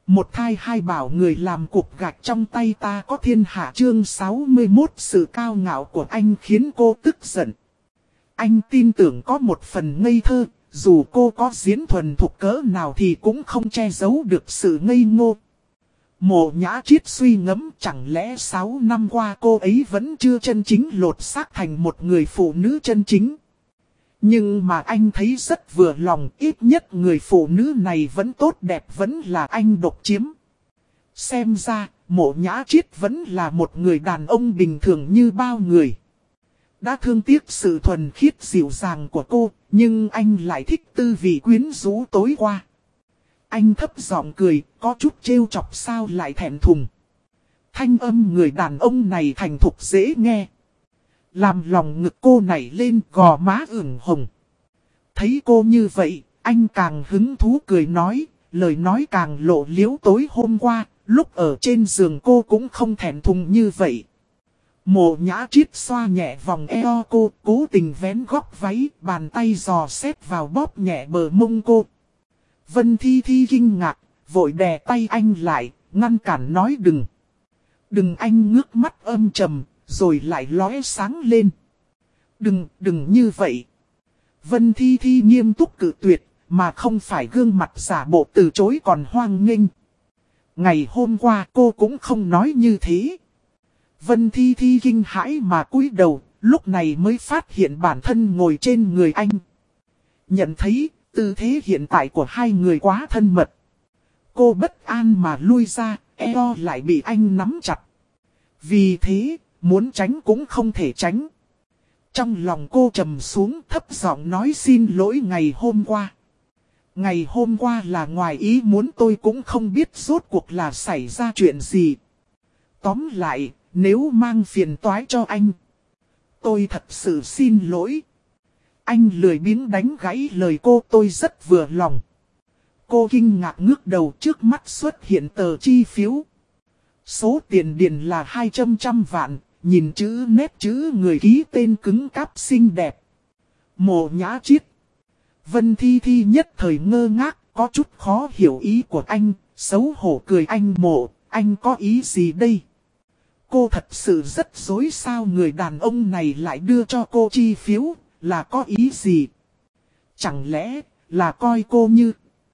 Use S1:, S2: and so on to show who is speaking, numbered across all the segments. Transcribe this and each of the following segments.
S1: Một thai hai bảo người làm cục gạch trong tay ta có thiên hạ chương 61 sự cao ngạo của anh khiến cô tức giận. Anh tin tưởng có một phần ngây thơ, dù cô có diễn thuần thục cỡ nào thì cũng không che giấu được sự ngây ngô. Mộ Nhã Triết suy ngẫm chẳng lẽ 6 năm qua cô ấy vẫn chưa chân chính lột xác thành một người phụ nữ chân chính. Nhưng mà anh thấy rất vừa lòng, ít nhất người phụ nữ này vẫn tốt đẹp, vẫn là anh độc chiếm. Xem ra, Mộ Nhã Triết vẫn là một người đàn ông bình thường như bao người. Đã thương tiếc sự thuần khiết dịu dàng của cô, nhưng anh lại thích tư vị quyến rũ tối qua. Anh thấp giọng cười, có chút trêu chọc sao lại thẹn thùng. Thanh âm người đàn ông này thành thục dễ nghe. Làm lòng ngực cô nảy lên, gò má ửng hồng. Thấy cô như vậy, anh càng hứng thú cười nói, lời nói càng lộ liếu tối hôm qua, lúc ở trên giường cô cũng không thẹn thùng như vậy. Mộ Nhã Triết xoa nhẹ vòng eo cô, cố tình vén góc váy, bàn tay dò xét vào bóp nhẹ bờ mông cô. Vân Thi Thi kinh ngạc, vội đè tay anh lại, ngăn cản nói đừng. Đừng, anh ngước mắt âm trầm, rồi lại lóe sáng lên. Đừng như vậy. Vân Thi Thi nghiêm túc cự tuyệt, mà không phải gương mặt giả bộ từ chối còn hoang nghênh. Ngày hôm qua cô cũng không nói như thế. Vân Thi Thi kinh hãi mà cúi đầu, lúc này mới phát hiện bản thân ngồi trên người anh. Nhận thấy tư thế hiện tại của hai người quá thân mật. Cô bất an mà lui ra, eo lại bị anh nắm chặt. Vì thế, muốn tránh cũng không thể tránh. Trong lòng cô trầm xuống, thấp giọng nói xin lỗi ngày hôm qua. Ngày hôm qua là ngoài ý muốn, tôi cũng không biết rốt cuộc là xảy ra chuyện gì. Tóm lại, nếu mang phiền toái cho anh, tôi thật sự xin lỗi. Anh lười biếng đánh gãy lời cô, tôi rất vừa lòng. Cô kinh ngạc ngước đầu, trước mắt xuất hiện tờ chi phiếu. Số tiền điền là 200 vạn, nhìn chữ nét chữ người ký tên cứng cáp xinh đẹp. Mộ Nhã Triết. Vân Thi Thi nhất thời ngơ ngác, có chút khó hiểu ý của anh, xấu hổ cười anh Mộ, anh có ý gì đây? Cô thật sự rất dối, sao người đàn ông này lại đưa cho cô chi phiếu, là có ý gì? Chẳng lẽ là coi cô như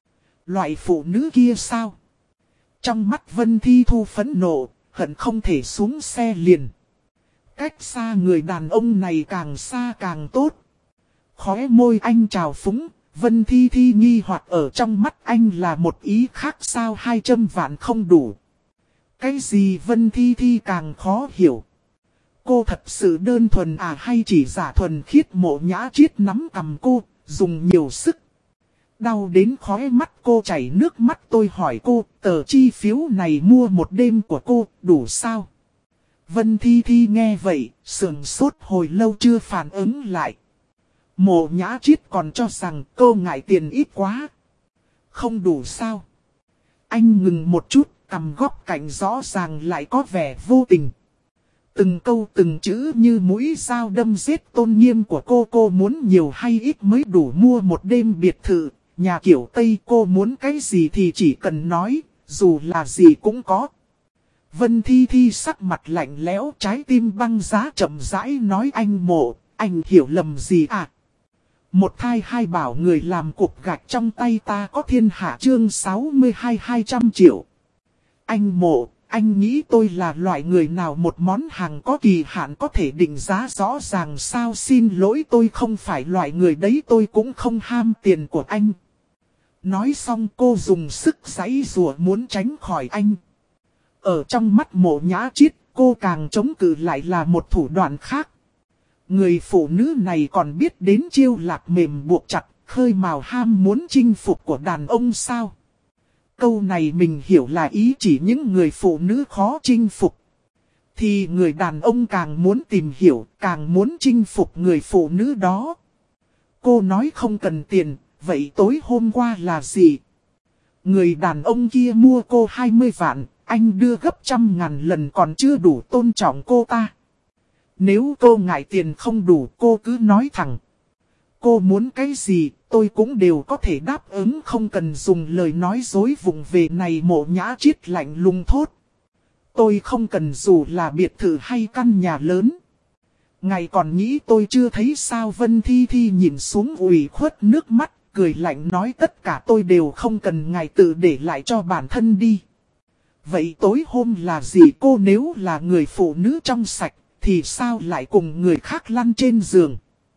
S1: loại phụ nữ kia sao? Trong mắt Vân Thi Thu phẫn nộ, hận không thể xuống xe liền. Cách xa người đàn ông này càng xa càng tốt. Khóe môi anh trào phúng, Vân Thi Thi nghi hoặc ở trong mắt anh là một ý khác, sao 200 vạn không đủ. Cái gì Vân Thi Thi càng khó hiểu. Cô thật sự đơn thuần à hay chỉ giả thuần khiết? Mộ Nhã Triết nắm cầm cô, dùng nhiều sức. Đau đến khóe mắt cô chảy nước mắt. Tôi hỏi cô, tờ chi phiếu này mua một đêm của cô, đủ sao? Vân Thi Thi nghe vậy, sườn sốt hồi lâu chưa phản ứng lại. Mộ Nhã Triết còn cho rằng cô ngại tiền ít quá. Không đủ sao? Anh ngừng một chút, cầm góc cạnh rõ ràng lại có vẻ vô tình. Từng câu từng chữ như mũi dao đâm giết tôn nghiêm của cô muốn nhiều hay ít mới đủ mua một đêm biệt thự, nhà kiểu Tây. Cô muốn cái gì thì chỉ cần nói, dù là gì cũng có. Vân Thi Thi sắc mặt lạnh lẽo, trái tim băng giá chậm rãi nói anh Mộ, anh hiểu lầm gì à? Một thai hai bảo người làm cục gạch trong tay ta có thiên hạ chương 62 200 triệu. Anh Mộ, anh nghĩ tôi là loại người nào một món hàng có kỳ hạn có thể định giá rõ ràng sao? Xin lỗi, tôi không phải loại người đấy, tôi cũng không ham tiền của anh. Nói xong cô dùng sức giãy giụa muốn tránh khỏi anh. Ở trong mắt Mộ Nhã Triết, cô càng chống cự lại là một thủ đoạn khác. Người phụ nữ này còn biết đến chiêu lạc mềm buộc chặt, khơi mào ham muốn chinh phục của đàn ông sao? Câu này mình hiểu là ý chỉ những người phụ nữ khó chinh phục. Thì người đàn ông càng muốn tìm hiểu, càng muốn chinh phục người phụ nữ đó. Cô nói không cần tiền, vậy tối hôm qua là gì? Người đàn ông kia mua cô 20 vạn, anh đưa gấp 100.000 lần còn chưa đủ tôn trọng cô ta. Nếu cô ngại tiền không đủ cô cứ nói thẳng. Cô muốn cái gì, tôi cũng đều có thể đáp ứng, không cần dùng lời nói dối vụng về này. Mộ Nhã Chiết lạnh lùng thốt. Tôi không cần dù là biệt thự hay căn nhà lớn. Ngài còn nghĩ tôi chưa thấy sao? Vân Thi Thi nhìn xuống ủy khuất nước mắt, cười lạnh nói tất cả tôi đều không cần, ngài tự để lại cho bản thân đi. Vậy tối hôm là gì? Cô nếu là người phụ nữ trong sạch, thì sao lại cùng người khác lăn trên giường?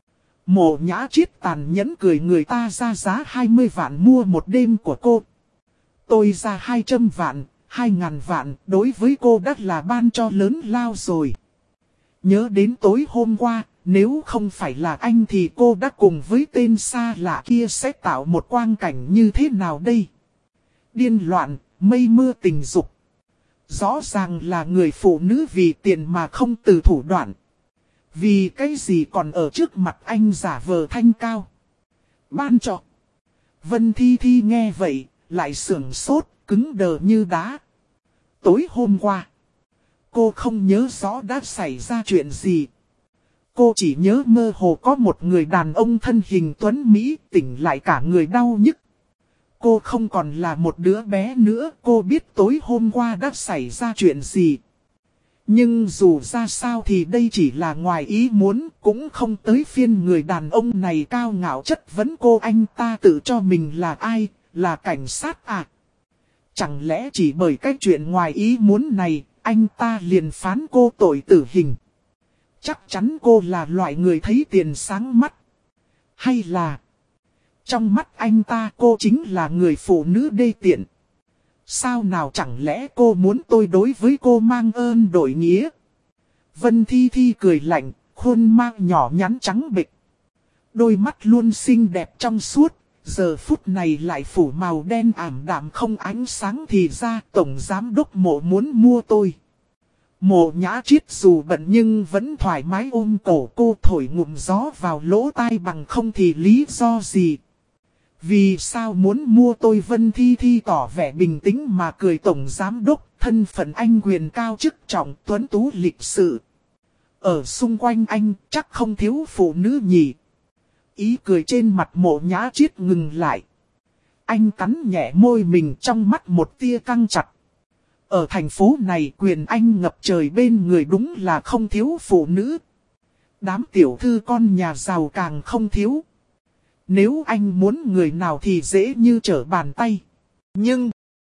S1: Mộ Nhã Chiết tàn nhẫn cười, người ta ra giá 20 vạn mua một đêm của cô. Tôi ra 200 vạn, 2.000 vạn, đối với cô đã là ban cho lớn lao rồi. Nhớ đến tối hôm qua, nếu không phải là anh thì cô đã cùng với tên xa lạ kia sẽ tạo một quang cảnh như thế nào đây? Điên loạn, mây mưa tình dục. Rõ ràng là người phụ nữ vì tiền mà không từ thủ đoạn. Vì cái gì còn ở trước mặt anh giả vờ thanh cao? Ban cho. Vân Thi Thi nghe vậy, lại sưởng sốt, cứng đờ như đá. Tối hôm qua, cô không nhớ rõ đã xảy ra chuyện gì. Cô chỉ nhớ mơ hồ có một người đàn ông thân hình tuấn Mỹ, tỉnh lại cả người đau nhức. Cô không còn là một đứa bé nữa, cô biết tối hôm qua đã xảy ra chuyện gì. Nhưng dù ra sao thì đây chỉ là ngoài ý muốn, cũng không tới phiên người đàn ông này cao ngạo chất vấn cô. Anh ta tự cho mình là ai, là cảnh sát à? Chẳng lẽ chỉ bởi cái chuyện ngoài ý muốn này, anh ta liền phán cô tội tử hình? Chắc chắn cô là loại người thấy tiền sáng mắt. Hay là trong mắt anh ta cô chính là người phụ nữ đê tiện? Sao nào, chẳng lẽ cô muốn tôi đối với cô mang ơn đội nghĩa? Vân Thi Thi cười lạnh, khuôn mang nhỏ nhắn trắng bệch. Đôi mắt luôn xinh đẹp trong suốt, giờ phút này lại phủ màu đen ảm đạm không ánh sáng. Thì ra Tổng Giám Đốc Mộ muốn mua tôi. Mộ Nhã Chiết dù bận nhưng vẫn thoải mái ôm cổ cô, thổi ngụm gió vào lỗ tai, bằng không thì lý do gì? Vì sao muốn mua tôi? Vân Thi Thi tỏ vẻ bình tĩnh mà cười. Tổng Giám Đốc, thân phận anh quyền cao chức trọng, tuấn tú lịch sự. Ở xung quanh anh chắc không thiếu phụ nữ nhỉ? Ý cười trên mặt Mộ Nhã Chiết ngừng lại. Anh cắn nhẹ môi mình, trong mắt một tia căng chặt. Ở thành phố này quyền anh ngập trời, bên người đúng là không thiếu phụ nữ. Đám tiểu thư con nhà giàu càng không thiếu. Nếu anh muốn người nào thì dễ như trở bàn tay. Nhưng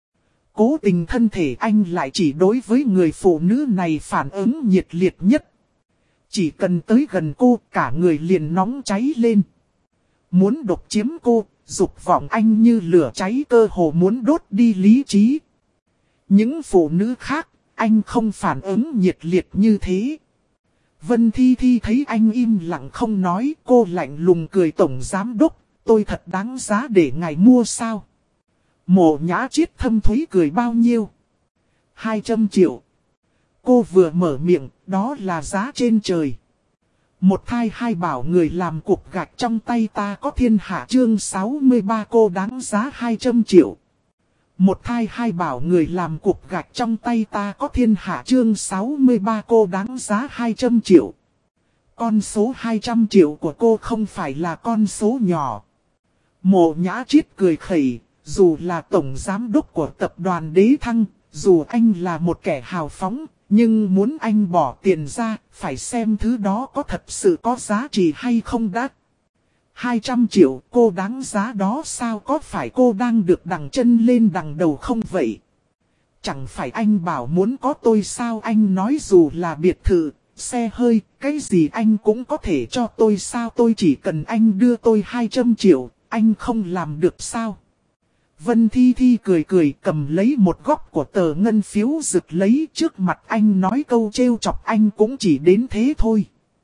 S1: cố tình thân thể anh lại chỉ đối với người phụ nữ này phản ứng nhiệt liệt nhất. Chỉ cần tới gần cô, cả người liền nóng cháy lên. Muốn độc chiếm cô, dục vọng anh như lửa cháy, cơ hồ muốn đốt đi lý trí. Những phụ nữ khác, anh không phản ứng nhiệt liệt như thế. Vân Thi Thi thấy anh im lặng không nói, cô lạnh lùng cười. Tổng Giám Đốc, tôi thật đáng giá để ngài mua sao? Mộ Nhã Chiết thâm thúy cười. Bao nhiêu? 200 triệu. Cô vừa mở miệng, đó là giá trên trời. Một thai hai bảo, người làm cục gạch trong tay ta có thiên hạ. Chương 63, cô đáng giá 200 triệu. Một thai hai bảo, người làm cục gạch trong tay ta có thiên hạ. Chương 63, cô đáng giá 200 triệu. Con số 200 triệu của cô không phải là con số nhỏ. Mộ Nhã Chiết cười khẩy, dù là Tổng Giám Đốc của tập đoàn Đế Thăng, dù anh là một kẻ hào phóng, nhưng muốn anh bỏ tiền ra, phải xem thứ đó có thật sự có giá trị hay không đã. 200 triệu, cô đáng giá đó sao? Có phải cô đang được đằng chân lên đằng đầu không vậy? Chẳng phải anh bảo muốn có tôi sao? Anh nói dù là biệt thự, xe hơi, cái gì anh cũng có thể cho tôi sao? Tôi chỉ cần anh đưa tôi 200 triệu, anh không làm được sao? Vân Thi Thi cười cười, cầm lấy một góc của tờ ngân phiếu rực lấy trước mặt anh, nói câu trêu chọc. Anh cũng chỉ đến thế thôi.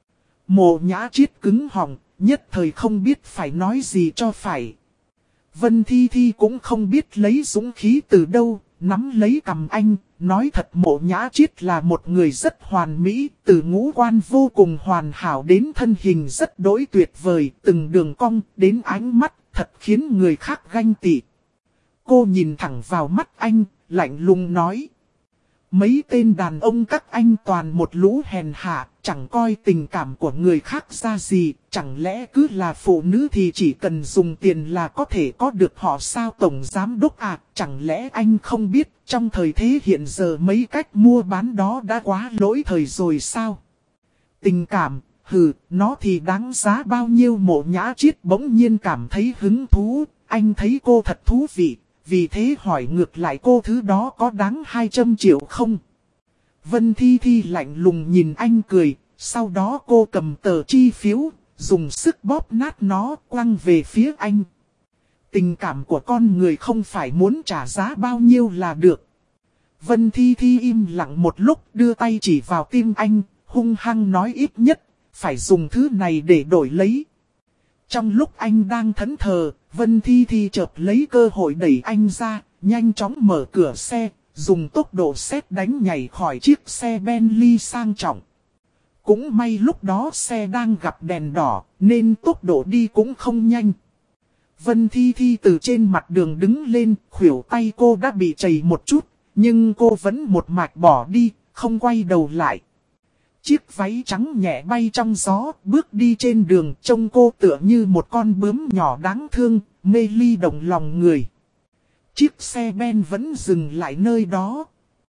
S1: Mộ Nhã Chiết cứng họng, nhất thời không biết phải nói gì cho phải. Vân Thi Thi cũng không biết lấy dũng khí từ đâu, nắm lấy cằm anh, nói thật Mộ Nhã Chiết là một người rất hoàn mỹ, từ ngũ quan vô cùng hoàn hảo đến thân hình rất đỗi tuyệt vời, từng đường cong đến ánh mắt, thật khiến người khác ganh tị. Cô nhìn thẳng vào mắt anh, lạnh lùng nói. Mấy tên đàn ông các anh toàn một lũ hèn hạ, chẳng coi tình cảm của người khác ra gì, chẳng lẽ cứ là phụ nữ thì chỉ cần dùng tiền là có thể có được họ sao tổng giám đốc à, chẳng lẽ anh không biết trong thời thế hiện giờ mấy cách mua bán đó đã quá lỗi thời rồi sao? Tình cảm, nó thì đáng giá bao nhiêu? Mộ Nhã Chiết bỗng nhiên cảm thấy hứng thú, anh thấy cô thật thú vị. Vì thế hỏi ngược lại cô thứ đó có đáng 200 triệu không? Vân Thi Thi lạnh lùng nhìn anh cười, sau đó cô cầm tờ chi phiếu, dùng sức bóp nát nó quăng về phía anh. Tình cảm của con người không phải muốn trả giá bao nhiêu là được. Vân Thi Thi im lặng một lúc đưa tay chỉ vào tim anh, hung hăng nói ít nhất, phải dùng thứ này để đổi lấy. Trong lúc anh đang thẫn thờ, Vân Thi Thi chợt lấy cơ hội đẩy anh ra, nhanh chóng mở cửa xe, dùng tốc độ sét đánh nhảy khỏi chiếc xe Bentley sang trọng. Cũng may lúc đó xe đang gặp đèn đỏ, nên tốc độ đi cũng không nhanh. Vân Thi Thi từ trên mặt đường đứng lên, khuỷu tay cô đã bị trầy một chút, nhưng cô vẫn một mạch bỏ đi, không quay đầu lại. Chiếc váy trắng nhẹ bay trong gió, bước đi trên đường trông cô tựa như một con bướm nhỏ đáng thương, mê ly động lòng người. Chiếc xe Ben vẫn dừng lại nơi đó.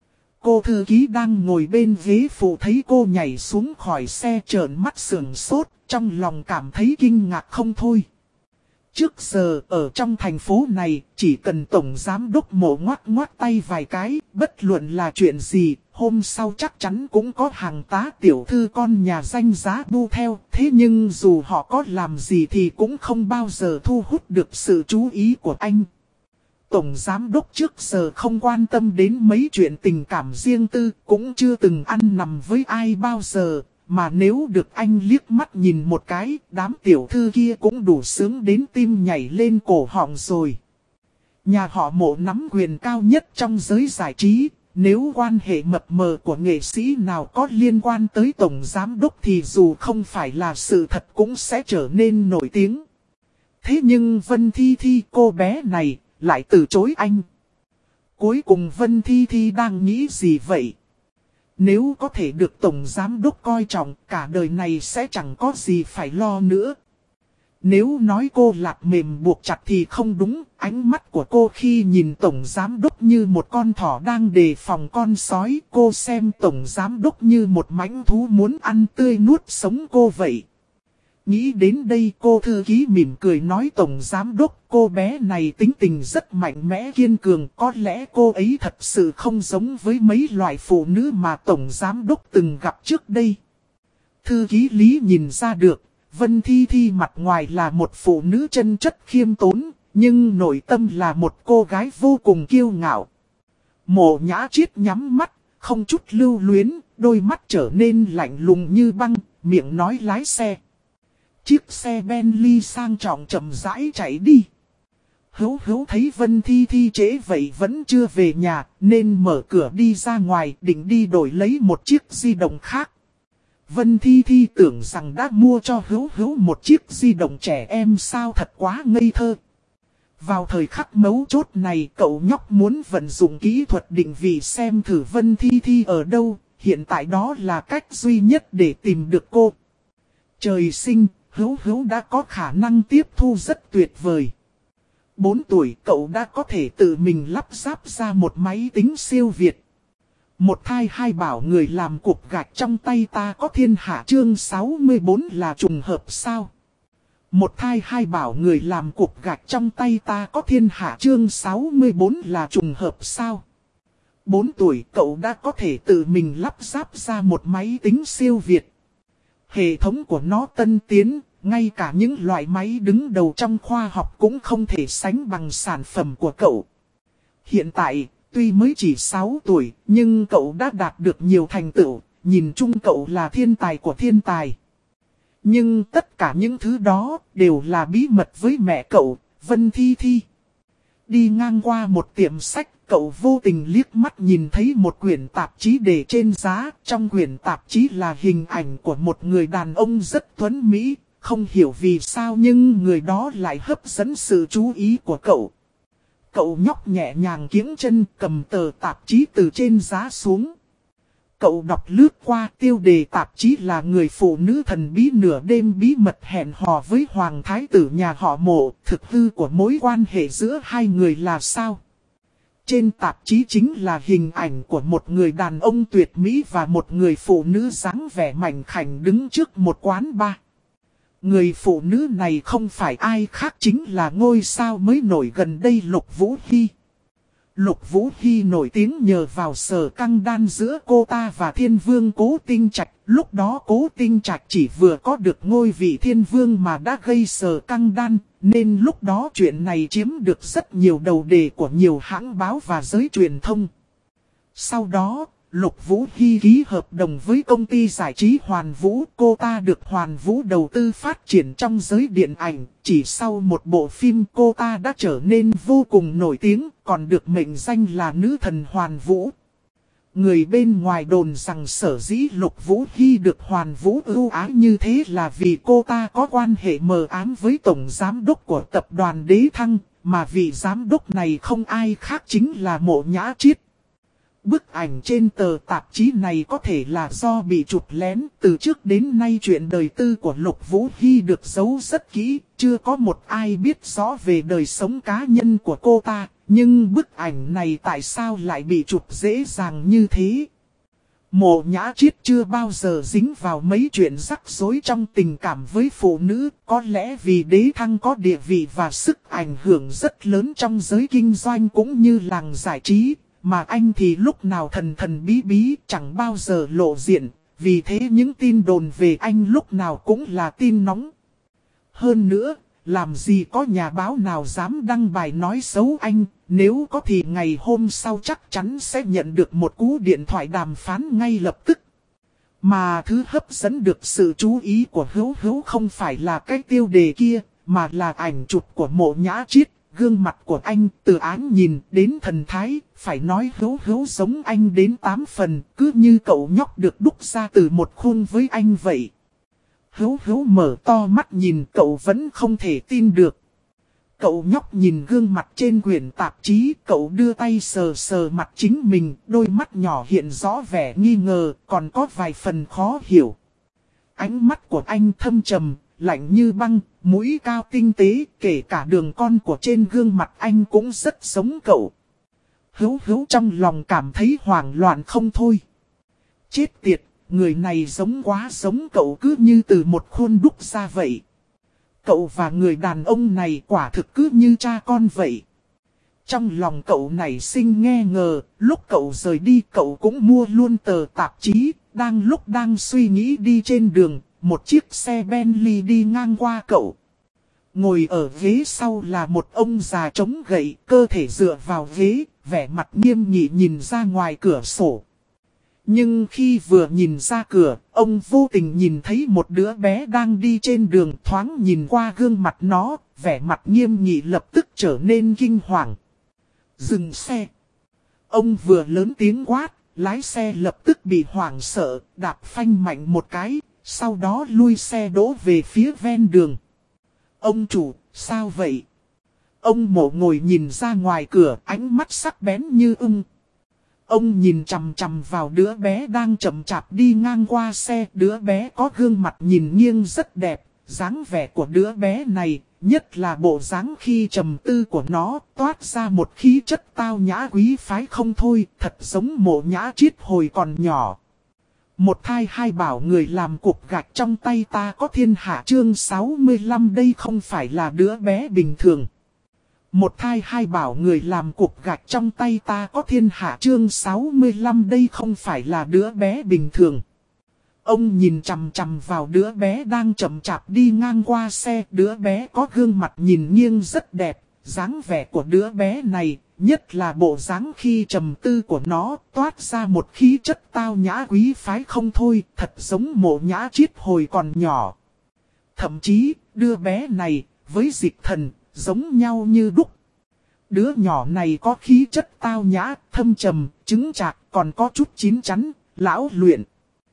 S1: Cô thư ký đang ngồi bên ghế phụ thấy cô nhảy xuống khỏi xe trợn mắt sửng sốt, trong lòng cảm thấy kinh ngạc không thôi. Trước giờ ở trong thành phố này, chỉ cần tổng giám đốc Mộ ngoắc tay vài cái, bất luận là chuyện gì, hôm sau chắc chắn cũng có hàng tá tiểu thư con nhà danh giá bu theo. Thế nhưng dù họ có làm gì thì cũng không bao giờ thu hút được sự chú ý của anh. Tổng giám đốc trước giờ không quan tâm đến mấy chuyện tình cảm riêng tư, cũng chưa từng ăn nằm với ai bao giờ. Mà nếu được anh liếc mắt nhìn một cái, đám tiểu thư kia cũng đủ sướng đến tim nhảy lên cổ họng rồi. Nhà họ Mộ nắm quyền cao nhất trong giới giải trí, nếu quan hệ mập mờ của nghệ sĩ nào có liên quan tới tổng giám đốc thì dù không phải là sự thật cũng sẽ trở nên nổi tiếng. Thế nhưng Vân Thi Thi cô bé này lại từ chối anh. Cuối cùng Vân Thi Thi đang nghĩ gì vậy? Nếu có thể được tổng giám đốc coi trọng, cả đời này sẽ chẳng có gì phải lo nữa. Nếu nói cô lạc mềm buộc chặt thì không đúng, ánh mắt của cô khi nhìn tổng giám đốc như một con thỏ đang đề phòng con sói, cô xem tổng giám đốc như một mãnh thú muốn ăn tươi nuốt sống cô vậy. Nghĩ đến đây cô thư ký mỉm cười nói tổng giám đốc, cô bé này tính tình rất mạnh mẽ kiên cường, có lẽ cô ấy thật sự không giống với mấy loại phụ nữ mà tổng giám đốc từng gặp trước đây. Thư ký Lý nhìn ra được, Vân Thi Thi mặt ngoài là một phụ nữ chân chất khiêm tốn, nhưng nội tâm là một cô gái vô cùng kiêu ngạo. Mộ Nhã Chiết nhắm mắt, không chút lưu luyến, đôi mắt trở nên lạnh lùng như băng, miệng nói lái xe. Chiếc xe Bentley sang trọng chậm rãi chạy đi. Hữu thấy Vân Thi Thi trễ vậy vẫn chưa về nhà, nên mở cửa đi ra ngoài định đi đổi lấy một chiếc di động khác. Vân Thi Thi tưởng rằng đã mua cho Hữu một chiếc di động trẻ em sao, thật quá ngây thơ. Vào thời khắc mấu chốt này cậu nhóc muốn vận dụng kỹ thuật định vị xem thử Vân Thi Thi ở đâu, hiện tại đó là cách duy nhất để tìm được cô. Trời sinh, Hữu đã có khả năng tiếp thu rất tuyệt vời. 4 tuổi cậu đã có thể tự mình lắp ráp ra một máy tính siêu việt. Một thai hai bảo người làm cục gạch trong tay ta có thiên hạ chương 64 là trùng hợp sao? Một thai hai bảo người làm cục gạch trong tay ta có thiên hạ chương 64 là trùng hợp sao? 4 tuổi cậu đã có thể tự mình lắp ráp ra một máy tính siêu việt. Hệ thống của nó tân tiến, ngay cả những loại máy đứng đầu trong khoa học cũng không thể sánh bằng sản phẩm của cậu. Hiện tại, tuy mới chỉ 6 tuổi, nhưng cậu đã đạt được nhiều thành tựu, nhìn chung cậu là thiên tài của thiên tài. Nhưng tất cả những thứ đó đều là bí mật với mẹ cậu, Vân Thi Thi. Đi ngang qua một tiệm sách, cậu vô tình liếc mắt nhìn thấy một quyển tạp chí để trên giá. Trong quyển tạp chí là hình ảnh của một người đàn ông rất tuấn mỹ. Không hiểu vì sao nhưng người đó lại hấp dẫn sự chú ý của cậu. Cậu nhóc nhẹ nhàng kiễng chân cầm tờ tạp chí từ trên giá xuống. Cậu đọc lướt qua tiêu đề tạp chí là người phụ nữ thần bí nửa đêm bí mật hẹn hò với hoàng thái tử nhà họ Mộ. Thực hư của mối quan hệ giữa hai người là sao? Trên tạp chí chính là hình ảnh của một người đàn ông tuyệt mỹ và một người phụ nữ dáng vẻ mảnh khảnh đứng trước một quán bar. Người phụ nữ này không phải ai khác chính là ngôi sao mới nổi gần đây Lục Vũ Hy. Lục Vũ Hy nổi tiếng nhờ vào sở căng đan giữa cô ta và thiên vương Cố Tinh Trạch. Lúc đó Cố Tinh Trạch chỉ vừa có được ngôi vị thiên vương mà đã gây sở căng đan. Nên lúc đó chuyện này chiếm được rất nhiều đầu đề của nhiều hãng báo và giới truyền thông. Sau đó, Lục Vũ Hy ký hợp đồng với công ty giải trí Hoàn Vũ. Cô ta được Hoàn Vũ đầu tư phát triển trong giới điện ảnh. Chỉ sau một bộ phim cô ta đã trở nên vô cùng nổi tiếng, còn được mệnh danh là nữ thần Hoàn Vũ. Người bên ngoài đồn rằng sở dĩ Lục Vũ Hy được Hoàn Vũ ưu ái như thế là vì cô ta có quan hệ mờ ám với tổng giám đốc của tập đoàn Đế Thăng, mà vị giám đốc này không ai khác chính là Mộ Nhã Chiết. Bức ảnh trên tờ tạp chí này có thể là do bị chụp lén. Từ trước đến nay chuyện đời tư của Lục Vũ Hy được giấu rất kỹ, chưa có một ai biết rõ về đời sống cá nhân của cô ta. Nhưng bức ảnh này tại sao lại bị chụp dễ dàng như thế? Mộ Nhã Chiết chưa bao giờ dính vào mấy chuyện rắc rối trong tình cảm với phụ nữ. Có lẽ vì Đế Thăng có địa vị và sức ảnh hưởng rất lớn trong giới kinh doanh cũng như làng giải trí. Mà anh thì lúc nào thần thần bí bí chẳng bao giờ lộ diện. Vì thế những tin đồn về anh lúc nào cũng là tin nóng. Hơn nữa, làm gì có nhà báo nào dám đăng bài nói xấu anh. Nếu có thì ngày hôm sau chắc chắn sẽ nhận được một cú điện thoại đàm phán ngay lập tức. Mà thứ hấp dẫn được sự chú ý của Hữu Hữu không phải là cái tiêu đề kia, mà là ảnh chụp của Mộ Nhã Chiết. Gương mặt của anh từ áng nhìn đến thần thái, phải nói Hữu Hữu giống anh đến 8 phần, cứ như cậu nhóc được đúc ra từ một khuôn với anh vậy. Hữu Hữu mở to mắt nhìn, cậu vẫn không thể tin được. Cậu nhóc nhìn gương mặt trên quyển tạp chí, cậu đưa tay sờ sờ mặt chính mình, đôi mắt nhỏ hiện rõ vẻ nghi ngờ, còn có vài phần khó hiểu. Ánh mắt của anh thâm trầm, lạnh như băng, mũi cao tinh tế, kể cả đường cong của trên gương mặt anh cũng rất giống cậu. Hữu Hữu trong lòng cảm thấy hoảng loạn không thôi. Chết tiệt, người này giống quá giống cậu, cứ như từ một khuôn đúc ra vậy. Cậu và người đàn ông này quả thực cứ như cha con vậy. Trong lòng cậu nảy sinh nghi ngờ, lúc cậu rời đi cậu cũng mua luôn tờ tạp chí. Lúc đang suy nghĩ đi trên đường, một chiếc xe Bentley đi ngang qua cậu. Ngồi ở ghế sau là một ông già chống gậy, cơ thể dựa vào ghế, vẻ mặt nghiêm nghị nhìn ra ngoài cửa sổ. Nhưng khi vừa nhìn ra cửa, ông vô tình nhìn thấy một đứa bé đang đi trên đường, thoáng nhìn qua gương mặt nó, vẻ mặt nghiêm nghị lập tức trở nên kinh hoàng. Dừng xe. Ông vừa lớn tiếng quát, lái xe lập tức bị hoảng sợ, đạp phanh mạnh một cái, sau đó lui xe đỗ về phía ven đường. Ông chủ, sao vậy? Ông Mộ ngồi nhìn ra ngoài cửa, ánh mắt sắc bén như ưng. Ông nhìn chằm chằm vào đứa bé đang chậm chạp đi ngang qua xe. Đứa bé có gương mặt nhìn nghiêng rất đẹp. Dáng vẻ của đứa bé này, nhất là bộ dáng khi trầm tư của nó, toát ra một khí chất tao nhã quý phái không thôi. Thật giống Mộ Nhã Chiết hồi còn nhỏ. Một thai hai bảo người làm cục gạch trong tay ta có thiên hạ chương 65 đây không phải là đứa bé bình thường. Một thai hai bảo người làm cục gạch trong tay ta có thiên hạ chương 65 đây không phải là đứa bé bình thường. Ông nhìn chằm chằm vào đứa bé đang chậm chạp đi ngang qua xe. Đứa bé có gương mặt nhìn nghiêng rất đẹp. Dáng vẻ của đứa bé này, nhất là bộ dáng khi trầm tư của nó, toát ra một khí chất tao nhã quý phái không thôi. Thật giống Mộ Nhã Chiết hồi còn nhỏ. Thậm chí, đứa bé này, với Dịch Thần, giống nhau như đúc. Đứa nhỏ này có khí chất tao nhã, thâm trầm, chứng chạc, còn có chút chín chắn, lão luyện.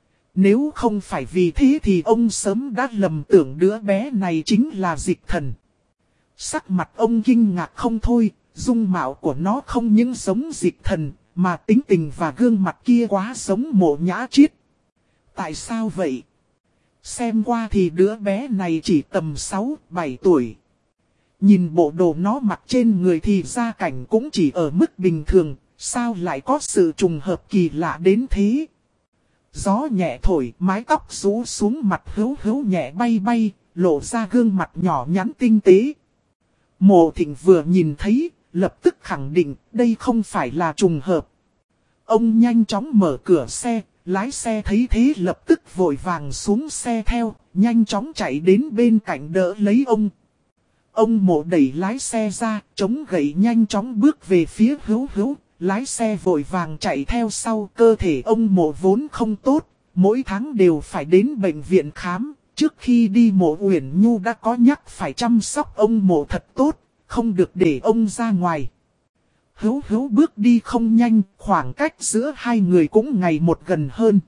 S1: Nếu không phải vì thế thì ông sớm đã lầm tưởng đứa bé này chính là Dịch Thần. Sắc mặt ông kinh ngạc không thôi, Dung mạo của nó không những giống Dịch Thần, mà tính tình và gương mặt kia quá giống Mộ Nhã Chiết. Tại sao vậy? Xem qua thì đứa bé này chỉ tầm 6-7 tuổi. Nhìn bộ đồ nó mặc trên người thì gia cảnh cũng chỉ ở mức bình thường, sao lại có sự trùng hợp kỳ lạ đến thế? Gió nhẹ thổi, mái tóc rũ xuống mặt Hữu Hữu nhẹ bay bay, lộ ra gương mặt nhỏ nhắn tinh tế. Mộ Thịnh vừa nhìn thấy, lập tức khẳng định đây không phải là trùng hợp. Ông nhanh chóng mở cửa xe, lái xe thấy thế lập tức vội vàng xuống xe theo, nhanh chóng chạy đến bên cạnh đỡ lấy ông. Ông Mộ đẩy lái xe ra, chống gậy nhanh chóng bước về phía Hữu Hữu, lái xe vội vàng chạy theo sau. Cơ thể ông Mộ vốn không tốt, mỗi tháng đều phải đến bệnh viện khám. Trước khi đi Mộ Uyển Nhu đã có nhắc phải chăm sóc ông Mộ thật tốt, không được để ông ra ngoài. Hữu Hữu bước đi không nhanh, khoảng cách giữa hai người cũng ngày một gần hơn.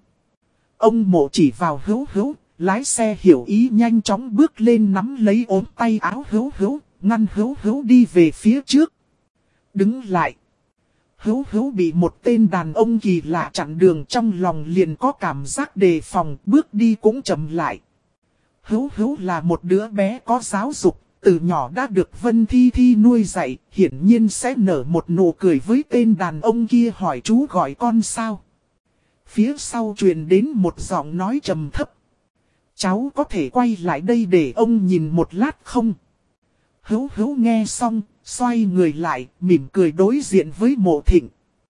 S1: Ông Mộ chỉ vào Hữu Hữu, lái xe hiểu ý nhanh chóng bước lên nắm lấy ốm tay áo Hữu Hữu, ngăn Hữu Hữu đi về phía trước. Đứng lại. Hữu Hữu bị một tên đàn ông kỳ lạ chặn đường, trong lòng liền có cảm giác đề phòng, bước đi cũng chậm lại. Hữu Hữu là một đứa bé có giáo dục, từ nhỏ đã được Vân Thi Thi nuôi dạy, hiển nhiên sẽ nở một nụ cười với tên đàn ông kia, hỏi chú gọi con sao. Phía sau truyền đến một giọng nói trầm thấp. Cháu có thể quay lại đây để ông nhìn một lát không? Hữu Hữu nghe xong, xoay người lại, mỉm cười đối diện với Mộ Thịnh.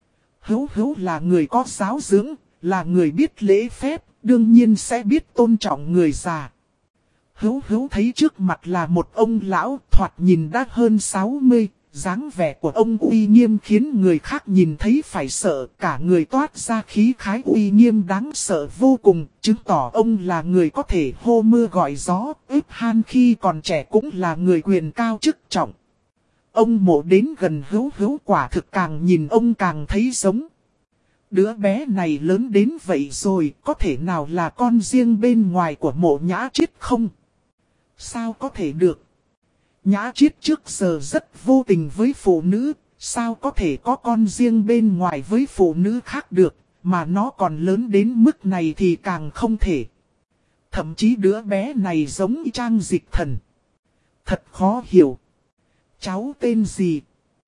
S1: Hữu Hữu là người có giáo dưỡng, là người biết lễ phép, đương nhiên sẽ biết tôn trọng người già. Hữu Hữu thấy trước mặt là một ông lão thoạt nhìn đã hơn 60, dáng vẻ của ông uy nghiêm khiến người khác nhìn thấy phải sợ, cả người toát ra khí khái uy nghiêm đáng sợ vô cùng, chứng tỏ ông là người có thể hô mưa gọi gió, ức han khi còn trẻ cũng là người quyền cao chức trọng. Ông Mộ đến gần Hữu Hữu, quả thực càng nhìn ông càng thấy giống. Đứa bé này lớn đến vậy rồi, có thể nào là con riêng bên ngoài của Mộ Nhã Chiết không? Sao có thể được? Nhã Chiết trước giờ rất vô tình với phụ nữ, sao có thể có con riêng bên ngoài với phụ nữ khác được, mà nó còn lớn đến mức này thì càng không thể. Thậm chí đứa bé này giống y chang Dịch Thần. Thật khó hiểu. Cháu tên gì?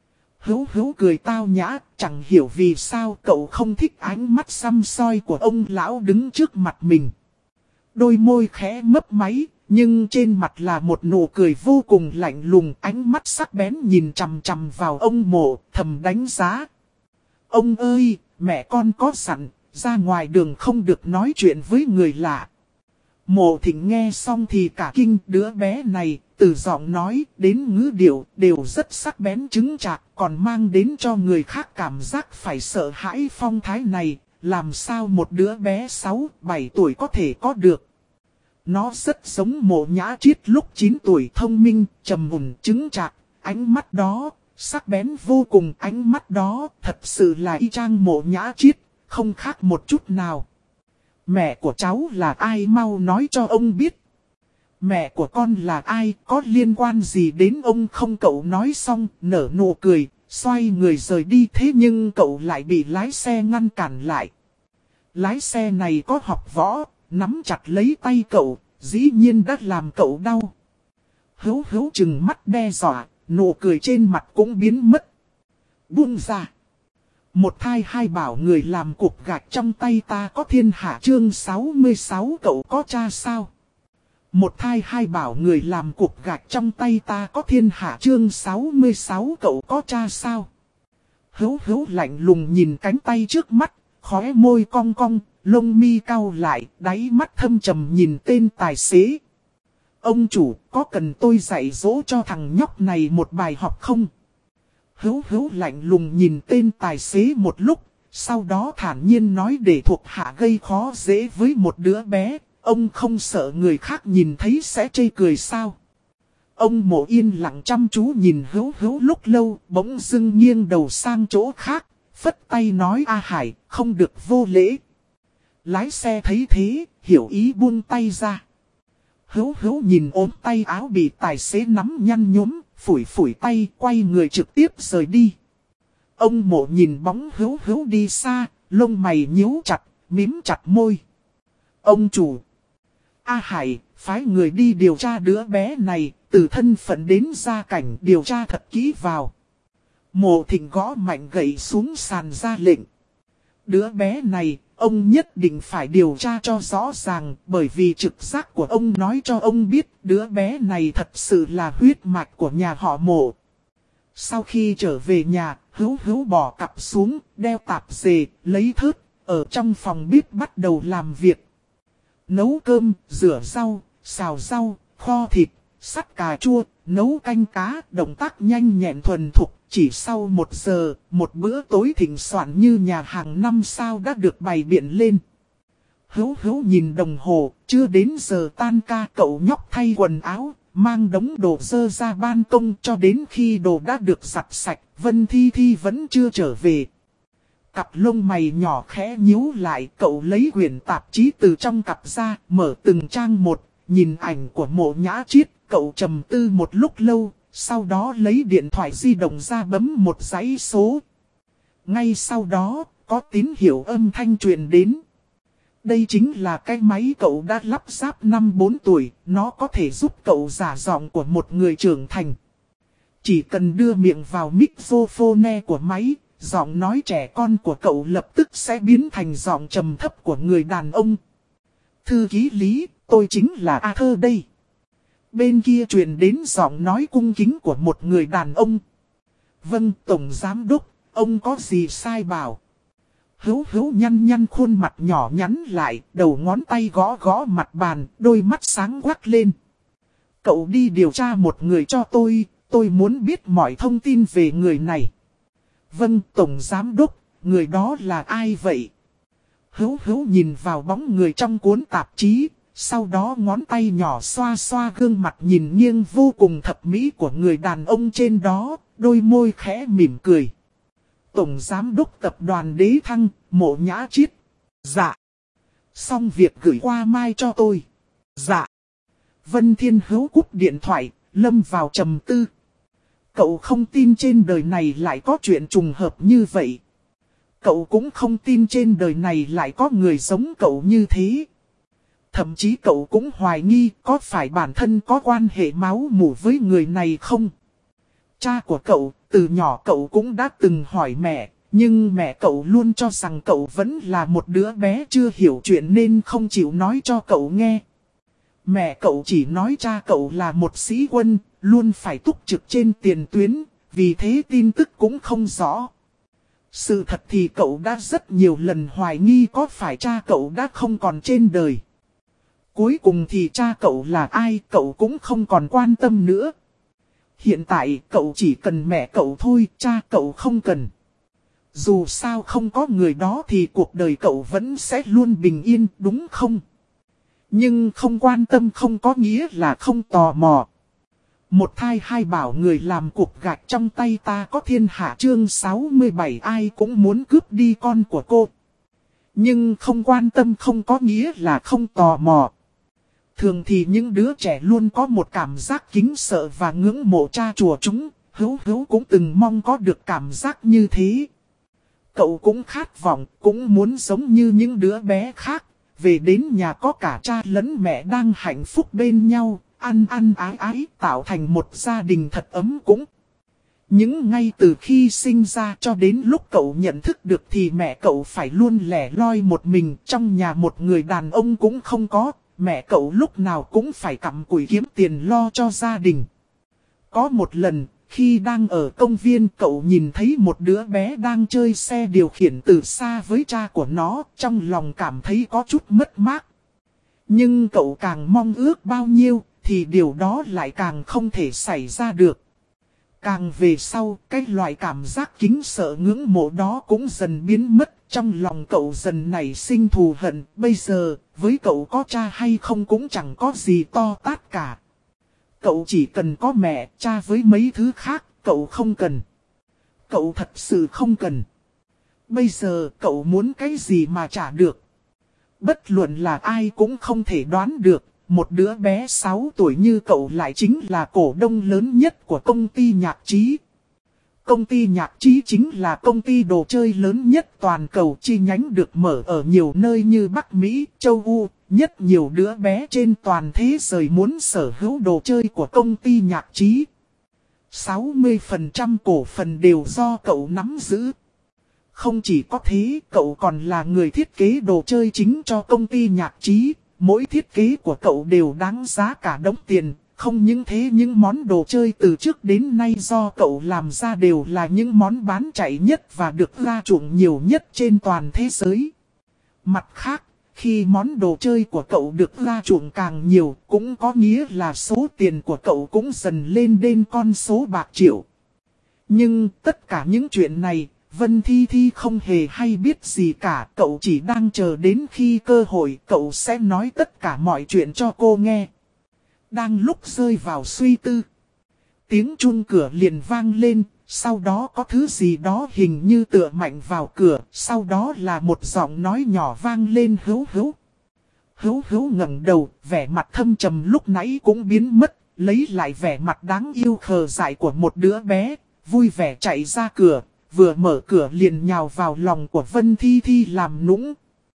S1: Hữu Hữu cười tao nhã, chẳng hiểu vì sao cậu không thích ánh mắt săm soi của ông lão đứng trước mặt mình. Đôi môi khẽ mấp máy, nhưng trên mặt là một nụ cười vô cùng lạnh lùng, ánh mắt sắc bén nhìn chằm chằm vào ông Mộ, thầm đánh giá. Ông ơi, mẹ con có sẵn, ra ngoài đường không được nói chuyện với người lạ. Mộ Thịnh nghe xong thì cả kinh, đứa bé này, từ giọng nói đến ngữ điệu đều rất sắc bén chứng chạc, còn mang đến cho người khác cảm giác phải sợ hãi. Phong thái này, làm sao một đứa bé 6-7 tuổi có thể có được. Nó rất giống Mộ Nhã Chiết lúc 9 tuổi, thông minh, trầm mùn, chứng chạc, ánh mắt đó, sắc bén vô cùng, ánh mắt đó, thật sự là y chang Mộ Nhã Chiết, không khác một chút nào. Mẹ của cháu là ai, mau nói cho ông biết. Mẹ của con là ai, có liên quan gì đến ông không? Cậu nói xong, nở nụ cười, xoay người rời đi, thế nhưng cậu lại bị lái xe ngăn cản lại. Lái xe này có học võ, nắm chặt lấy tay cậu, dĩ nhiên đã làm cậu đau. Hữu Hữu trừng mắt đe dọa, nụ cười trên mặt cũng biến mất. Buông ra. Một thai hai bảo người làm cục gạch trong tay ta có thiên hạ, chương 66. Cậu có cha sao? Một thai hai bảo người làm cục gạch trong tay ta có thiên hạ, chương 66. Cậu có cha sao? Hữu Hữu lạnh lùng nhìn cánh tay trước mắt, khóe môi cong cong, lông mi cau lại, đáy mắt thâm trầm nhìn tên tài xế. Ông chủ, có cần tôi dạy dỗ cho thằng nhóc này một bài học không? Hữu Hữu lạnh lùng nhìn tên tài xế một lúc, sau đó thản nhiên nói, để thuộc hạ gây khó dễ với một đứa bé, ông không sợ người khác nhìn thấy sẽ chê cười sao? Ông Mộ yên lặng chăm chú nhìn Hữu Hữu lúc lâu, bỗng dưng nghiêng đầu sang chỗ khác, phất tay nói, A Hải, không được vô lễ. Lái xe thấy thế, hiểu ý buông tay ra. Hữu Hữu nhìn ốm tay áo bị tài xế nắm nhăn nhúm, phủi phủi tay, quay người trực tiếp rời đi. Ông Mộ nhìn bóng Hữu Hữu đi xa, lông mày nhíu chặt, mím chặt môi. Ông chủ. A Hải, phái người đi điều tra đứa bé này, từ thân phận đến gia cảnh điều tra thật kỹ vào. Mộ Thịnh gõ mạnh gậy xuống sàn ra lệnh. Đứa bé này, ông nhất định phải điều tra cho rõ ràng, bởi vì trực giác của ông nói cho ông biết đứa bé này thật sự là huyết mạch của nhà họ Mộ. Sau khi trở về nhà, Hữu Hữu bỏ cặp xuống, đeo tạp dề, lấy thớt, ở trong phòng bếp bắt đầu làm việc. Nấu cơm, rửa rau, xào rau, kho thịt, sắt cà chua, nấu canh cá, động tác nhanh nhẹn thuần thục. Chỉ sau 1 giờ, một bữa tối thịnh soạn như nhà hàng 5 sao đã được bày biện lên. Hữu Hữu nhìn đồng hồ, chưa đến giờ tan ca, cậu nhóc thay quần áo, mang đống đồ dơ ra ban công cho đến khi đồ đã được giặt sạch, Vân Thi Thi vẫn chưa trở về. Cặp lông mày nhỏ khẽ nhíu lại, cậu lấy quyển tạp chí từ trong cặp ra, mở từng trang một, nhìn ảnh của Mộ Nhã Chiết, cậu trầm tư một lúc lâu. Sau đó lấy điện thoại di động ra bấm một dãy số. Ngay sau đó, có tín hiệu âm thanh truyền đến. Đây chính là cái máy cậu đã lắp ráp năm 4 tuổi, nó có thể giúp cậu giả giọng của một người trưởng thành. Chỉ cần đưa miệng vào microphone của máy, giọng nói trẻ con của cậu lập tức sẽ biến thành giọng trầm thấp của người đàn ông. Thư ký Lý, tôi chính là A Thơ đây. Bên kia truyền đến giọng nói cung kính của một người đàn ông. Vâng, Tổng Giám Đốc, ông có gì sai bảo? Hữu Hữu nhăn nhăn khuôn mặt nhỏ nhắn lại, đầu ngón tay gõ gõ mặt bàn, đôi mắt sáng quắc lên. Cậu đi điều tra một người cho tôi muốn biết mọi thông tin về người này. Vâng, Tổng Giám Đốc, người đó là ai vậy? Hữu Hữu nhìn vào bóng người trong cuốn tạp chí. Sau đó ngón tay nhỏ xoa xoa gương mặt nhìn nghiêng vô cùng thập mỹ của người đàn ông trên đó, đôi môi khẽ mỉm cười. Tổng Giám Đốc Tập đoàn Đế Thăng, Mộ Nhã Chiết. Dạ. Xong việc gửi qua mai cho tôi. Dạ. Vân Thiên Hữu cúp điện thoại, lâm vào trầm tư. Cậu không tin trên đời này lại có chuyện trùng hợp như vậy. Cậu cũng không tin trên đời này lại có người giống cậu như thế. Thậm chí cậu cũng hoài nghi có phải bản thân có quan hệ máu mủ với người này không? Cha của cậu, từ nhỏ cậu cũng đã từng hỏi mẹ, nhưng mẹ cậu luôn cho rằng cậu vẫn là một đứa bé chưa hiểu chuyện nên không chịu nói cho cậu nghe. Mẹ cậu chỉ nói cha cậu là một sĩ quân, luôn phải túc trực trên tiền tuyến, vì thế tin tức cũng không rõ. Sự thật thì cậu đã rất nhiều lần hoài nghi có phải cha cậu đã không còn trên đời. Cuối cùng thì cha cậu là ai cậu cũng không còn quan tâm nữa. Hiện tại cậu chỉ cần mẹ cậu thôi, cha cậu không cần. Dù sao không có người đó thì cuộc đời cậu vẫn sẽ luôn bình yên, đúng không? Nhưng không quan tâm không có nghĩa là không tò mò. Một thai hai bảo người làm cục gạch trong tay ta có thiên hạ chương 67 ai cũng muốn cướp đi con của cô. Nhưng không quan tâm không có nghĩa là không tò mò. Thường thì những đứa trẻ luôn có một cảm giác kính sợ và ngưỡng mộ cha chùa chúng, Hữu Hữu cũng từng mong có được cảm giác như thế. Cậu cũng khát vọng, cũng muốn giống như những đứa bé khác, về đến nhà có cả cha lẫn mẹ đang hạnh phúc bên nhau, ăn ăn ái ái, tạo thành một gia đình thật ấm cúng. Nhưng ngay từ khi sinh ra cho đến lúc cậu nhận thức được thì mẹ cậu phải luôn lẻ loi một mình, trong nhà một người đàn ông cũng không có. Mẹ cậu lúc nào cũng phải cặm cụi kiếm tiền lo cho gia đình. Có một lần, khi đang ở công viên cậu nhìn thấy một đứa bé đang chơi xe điều khiển từ xa với cha của nó, trong lòng cảm thấy có chút mất mát. Nhưng cậu càng mong ước bao nhiêu, thì điều đó lại càng không thể xảy ra được. Càng về sau, cái loại cảm giác kính sợ ngưỡng mộ đó cũng dần biến mất, trong lòng cậu dần nảy sinh thù hận. Bây giờ, với cậu có cha hay không cũng chẳng có gì to tát cả. Cậu chỉ cần có mẹ, cha với mấy thứ khác, cậu không cần. Cậu thật sự không cần. Bây giờ, cậu muốn cái gì mà trả được. Bất luận là ai cũng không thể đoán được, một đứa bé 6 tuổi như cậu lại chính là cổ đông lớn nhất của công ty nhạc trí. Công ty nhạc trí chính là công ty đồ chơi lớn nhất toàn cầu, chi nhánh được mở ở nhiều nơi như Bắc Mỹ, châu Âu. Nhất nhiều đứa bé trên toàn thế giới muốn sở hữu đồ chơi của công ty nhạc trí. 60% cổ phần đều do cậu nắm giữ. Không chỉ có thế, cậu còn là người thiết kế đồ chơi chính cho công ty nhạc trí. Mỗi thiết kế của cậu đều đáng giá cả đống tiền. Không những thế, những món đồ chơi từ trước đến nay do cậu làm ra đều là những món bán chạy nhất và được ưa chuộng nhiều nhất trên toàn thế giới. Mặt khác, khi món đồ chơi của cậu được ưa chuộng càng nhiều, cũng có nghĩa là số tiền của cậu cũng dần lên đến con số bạc triệu. Nhưng tất cả những chuyện này, Vân Thi Thi không hề hay biết gì cả. Cậu chỉ đang chờ đến khi cơ hội cậu sẽ nói tất cả mọi chuyện cho cô nghe. Đang lúc rơi vào suy tư, tiếng chuông cửa liền vang lên. Sau đó có thứ gì đó hình như tựa mạnh vào cửa. Sau đó là một giọng nói nhỏ vang lên: Hữu Hữu. Hữu Hữu ngẩng đầu, vẻ mặt thâm trầm lúc nãy cũng biến mất, lấy lại vẻ mặt đáng yêu khờ dại của một đứa bé, vui vẻ chạy ra cửa, vừa mở cửa liền nhào vào lòng của Vân Thi Thi làm nũng.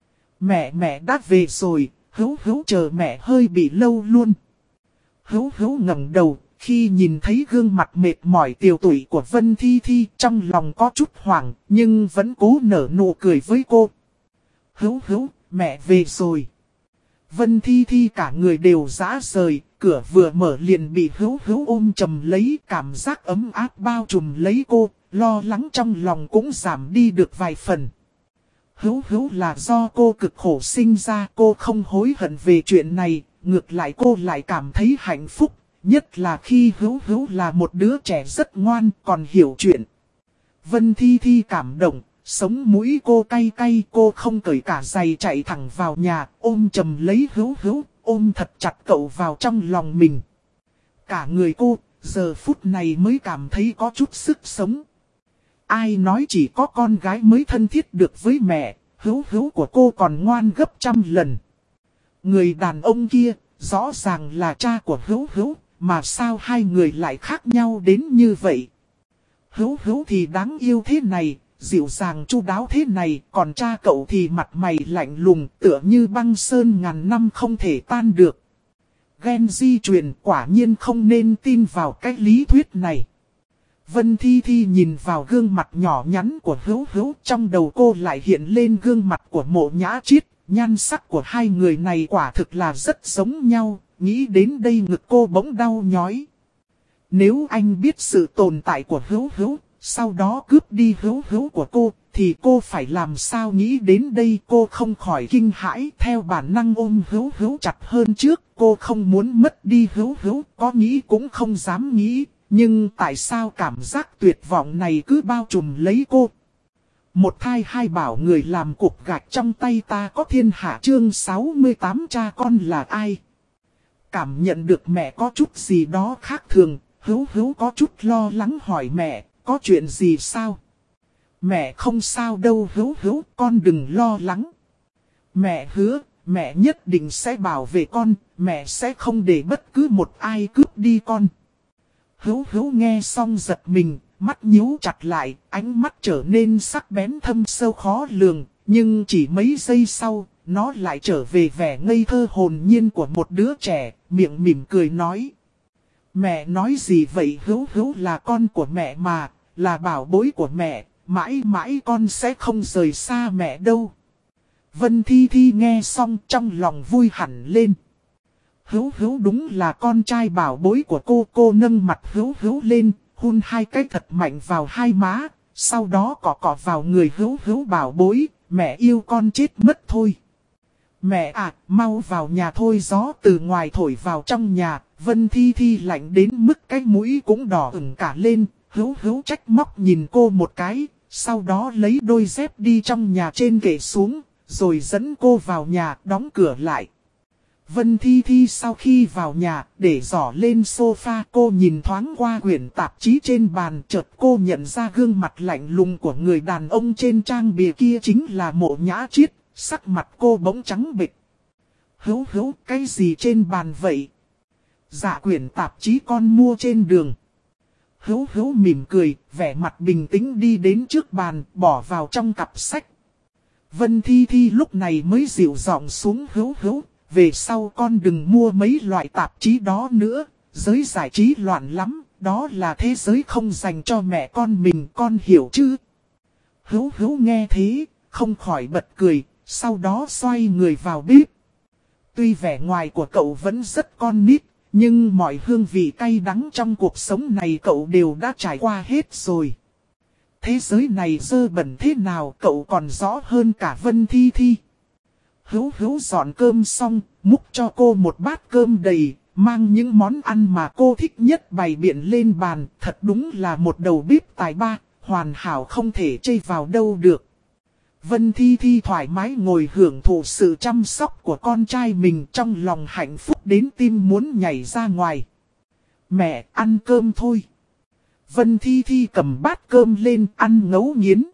S1: Mẹ đã về rồi, Hữu Hữu chờ mẹ hơi bị lâu luôn. Hữu Hữu ngẩng đầu, khi nhìn thấy gương mặt mệt mỏi tiều tụy của Vân Thi Thi, trong lòng có chút hoảng, nhưng vẫn cố nở nụ cười với cô. Hữu Hữu, mẹ về rồi. Vân Thi Thi cả người đều rã rời, cửa vừa mở liền bị Hữu Hữu ôm chầm lấy, cảm giác ấm áp bao trùm lấy cô, lo lắng trong lòng cũng giảm đi được vài phần. Hữu Hữu là do cô cực khổ sinh ra, cô không hối hận về chuyện này, ngược lại cô lại cảm thấy hạnh phúc. Nhất là khi Hữu Hữu là một đứa trẻ rất ngoan, còn hiểu chuyện. Vân Thi Thi cảm động, sống mũi cô cay cay, cô không cởi cả giày chạy thẳng vào nhà, ôm chầm lấy Hữu Hữu, ôm thật chặt cậu vào trong lòng mình. Cả người cô, giờ phút này mới cảm thấy có chút sức sống. Ai nói chỉ có con gái mới thân thiết được với mẹ, Hữu Hữu của cô còn ngoan gấp trăm lần. Người đàn ông kia, rõ ràng là cha của Hữu Hữu. Mà sao hai người lại khác nhau đến như vậy? Hữu Hữu thì đáng yêu thế này, dịu dàng chu đáo thế này, còn cha cậu thì mặt mày lạnh lùng, tựa như băng sơn ngàn năm không thể tan được. Ghen di truyền, quả nhiên không nên tin vào cái lý thuyết này. Vân Thi Thi nhìn vào gương mặt nhỏ nhắn của Hữu Hữu, trong đầu cô lại hiện lên gương mặt của Mộ Nhã Chiết, nhan sắc của hai người này quả thực là rất giống nhau. Nghĩ đến đây ngực cô bỗng đau nhói. Nếu anh biết sự tồn tại của Hữu Hữu, sau đó cướp đi Hữu Hữu của cô, thì cô phải làm sao? Nghĩ đến đây cô không khỏi kinh hãi, theo bản năng ôm Hữu Hữu chặt hơn trước. Cô không muốn mất đi Hữu Hữu, có nghĩ cũng không dám nghĩ. Nhưng tại sao cảm giác tuyệt vọng này cứ bao trùm lấy cô? Một thai hai bảo người làm cục gạch trong tay ta có thiên hạ. Chương 68 cha con là ai? Cảm nhận được mẹ có chút gì đó khác thường, Hữu Hữu có chút lo lắng hỏi mẹ, có chuyện gì sao? Mẹ không sao đâu Hữu Hữu, con đừng lo lắng. Mẹ hứa, mẹ nhất định sẽ bảo vệ con, mẹ sẽ không để bất cứ một ai cướp đi con. Hữu Hữu nghe xong giật mình, mắt nhíu chặt lại, ánh mắt trở nên sắc bén thâm sâu khó lường, nhưng chỉ mấy giây sau, nó lại trở về vẻ ngây thơ hồn nhiên của một đứa trẻ, miệng mỉm cười nói. Mẹ nói gì vậy? Hữu Hữu là con của mẹ mà, là bảo bối của mẹ, mãi mãi con sẽ không rời xa mẹ đâu. Vân Thi Thi nghe xong trong lòng vui hẳn lên. Hữu Hữu đúng là con trai bảo bối của cô nâng mặt Hữu Hữu lên, hôn hai cái thật mạnh vào hai má, sau đó cọ vào người Hữu Hữu bảo bối, mẹ yêu con chết mất thôi. Mẹ à, mau vào nhà thôi. Gió từ ngoài thổi vào trong nhà, Vân Thi Thi lạnh đến mức cái mũi cũng đỏ ửng cả lên. Hữu Hữu trách móc nhìn cô một cái, sau đó lấy đôi dép đi trong nhà trên kệ xuống, rồi dẫn cô vào nhà đóng cửa lại. Vân Thi Thi sau khi vào nhà, để giỏ lên sofa, cô nhìn thoáng qua quyển tạp chí trên bàn, chợt cô nhận ra gương mặt lạnh lùng của người đàn ông trên trang bìa kia chính là Mộ Nhã Chiết. Sắc mặt cô bỗng trắng bệch. Hữu hữu, cái gì trên bàn vậy? Dạ quyển tạp chí con mua trên đường. Hữu hữu mỉm cười, vẻ mặt bình tĩnh đi đến trước bàn, bỏ vào trong cặp sách. Vân Thi Thi lúc này mới dịu giọng xuống. Hữu hữu, về sau con đừng mua mấy loại tạp chí đó nữa, giới giải trí loạn lắm, đó là thế giới không dành cho mẹ con mình, con hiểu chứ? Hữu hữu nghe thế, không khỏi bật cười, sau đó xoay người vào bếp. Tuy vẻ ngoài của cậu vẫn rất con nít, nhưng mọi hương vị cay đắng trong cuộc sống này cậu đều đã trải qua hết rồi. Thế giới này dơ bẩn thế nào cậu còn rõ hơn cả Vân Thi Thi. Hữu hữu dọn cơm xong, múc cho cô một bát cơm đầy, mang những món ăn mà cô thích nhất bày biện lên bàn. Thật đúng là một đầu bếp tài ba, hoàn hảo không thể chê vào đâu được. Vân Thi Thi thoải mái ngồi hưởng thụ sự chăm sóc của con trai mình, trong lòng hạnh phúc đến tim muốn nhảy ra ngoài. Mẹ, ăn cơm thôi. Vân Thi Thi cầm bát cơm lên ăn ngấu nghiến.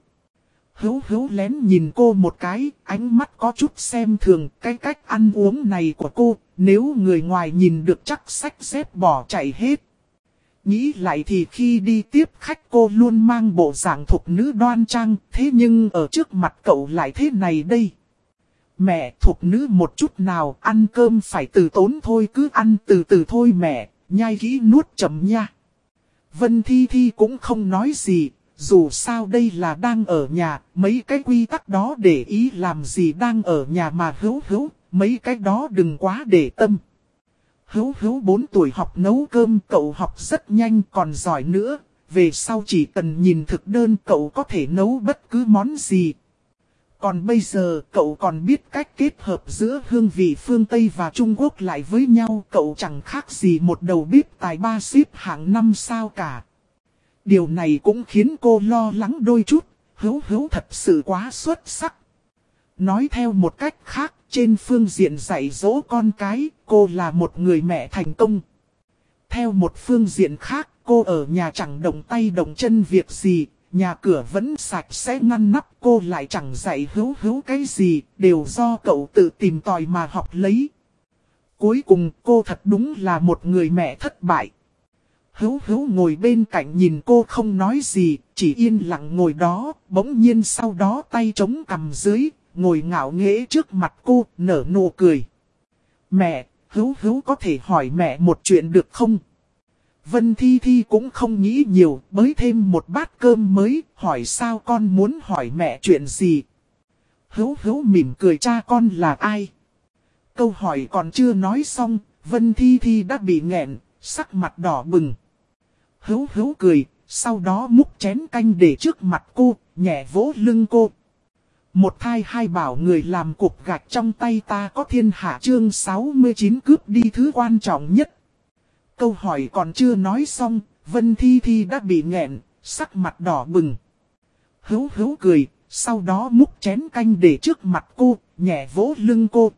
S1: Hữu hữu lén nhìn cô một cái, ánh mắt có chút xem thường cái cách ăn uống này của cô, nếu người ngoài nhìn được chắc xách dép bỏ chạy hết. Nghĩ lại thì khi đi tiếp khách cô luôn mang bộ dạng thục nữ đoan trang, thế nhưng ở trước mặt cậu lại thế này đây. Mẹ, thục nữ một chút nào, ăn cơm phải từ tốn thôi, cứ ăn từ từ thôi mẹ, nhai kỹ nuốt chậm nha. Vân Thi Thi cũng không nói gì, dù sao đây là đang ở nhà, mấy cái quy tắc đó để ý làm gì, đang ở nhà mà hữu hữu, mấy cái đó đừng quá để tâm. Hữu hữu 4 tuổi học nấu cơm, cậu học rất nhanh còn giỏi nữa, về sau chỉ cần nhìn thực đơn cậu có thể nấu bất cứ món gì. Còn bây giờ cậu còn biết cách kết hợp giữa hương vị phương Tây và Trung Quốc lại với nhau, cậu chẳng khác gì một đầu bếp tài ba xếp hạng 5 sao cả. Điều này cũng khiến cô lo lắng đôi chút, hữu hữu thật sự quá xuất sắc. Nói theo một cách khác, trên phương diện dạy dỗ con cái, cô là một người mẹ thành công. Theo một phương diện khác, cô ở nhà chẳng động tay động chân việc gì, nhà cửa vẫn sạch sẽ ngăn nắp, cô lại chẳng dạy hữu hữu cái gì, đều do cậu tự tìm tòi mà học lấy. Cuối cùng cô thật đúng là một người mẹ thất bại. Hữu hữu ngồi bên cạnh nhìn cô không nói gì, chỉ yên lặng ngồi đó, bỗng nhiên sau đó tay chống cằm dưới, ngồi ngạo nghễ trước mặt cô, nở nụ cười. Mẹ, hữu hữu có thể hỏi mẹ một chuyện được không? Vân Thi Thi cũng không nghĩ nhiều, bới thêm một bát cơm mới, hỏi sao con muốn hỏi mẹ chuyện gì? Hữu hữu mỉm cười, cha con là ai? Câu hỏi còn chưa nói xong, Vân Thi Thi đã bị nghẹn, sắc mặt đỏ bừng. Hữu hữu cười, sau đó múc chén canh để trước mặt cô, nhẹ vỗ lưng cô. Một thai hai bảo người làm cục gạch trong tay ta có thiên hạ, chương 69 cướp đi thứ quan trọng nhất. Câu hỏi còn chưa nói xong, Vân Thi Thi đã bị nghẹn, sắc mặt đỏ bừng. Hữu hữu cười, sau đó múc chén canh để trước mặt cô, nhẹ vỗ lưng cô.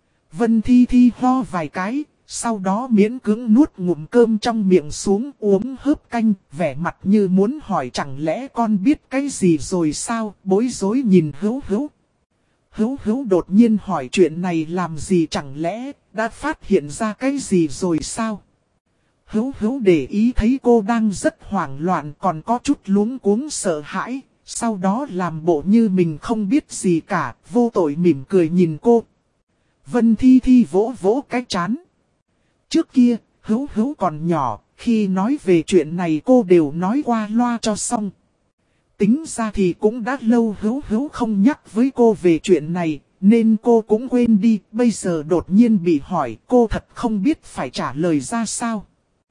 S1: Vân Thi Thi ho vài cái, sau đó miễn cưỡng nuốt ngụm cơm trong miệng xuống, uống hớp canh, vẻ mặt như muốn hỏi chẳng lẽ con biết cái gì rồi sao, bối rối nhìn hữu hữu. Hữu hữu đột nhiên hỏi chuyện này làm gì, chẳng lẽ đã phát hiện ra cái gì rồi sao? Hữu hữu để ý thấy cô đang rất hoảng loạn, còn có chút luống cuống sợ hãi, sau đó làm bộ như mình không biết gì cả, vô tội mỉm cười nhìn cô. Vân Thi Thi vỗ vỗ cái trán. Trước kia, hữu hữu còn nhỏ, khi nói về chuyện này cô đều nói qua loa cho xong. Tính ra thì cũng đã lâu hữu hữu không nhắc với cô về chuyện này, nên cô cũng quên đi, bây giờ đột nhiên bị hỏi, cô thật không biết phải trả lời ra sao.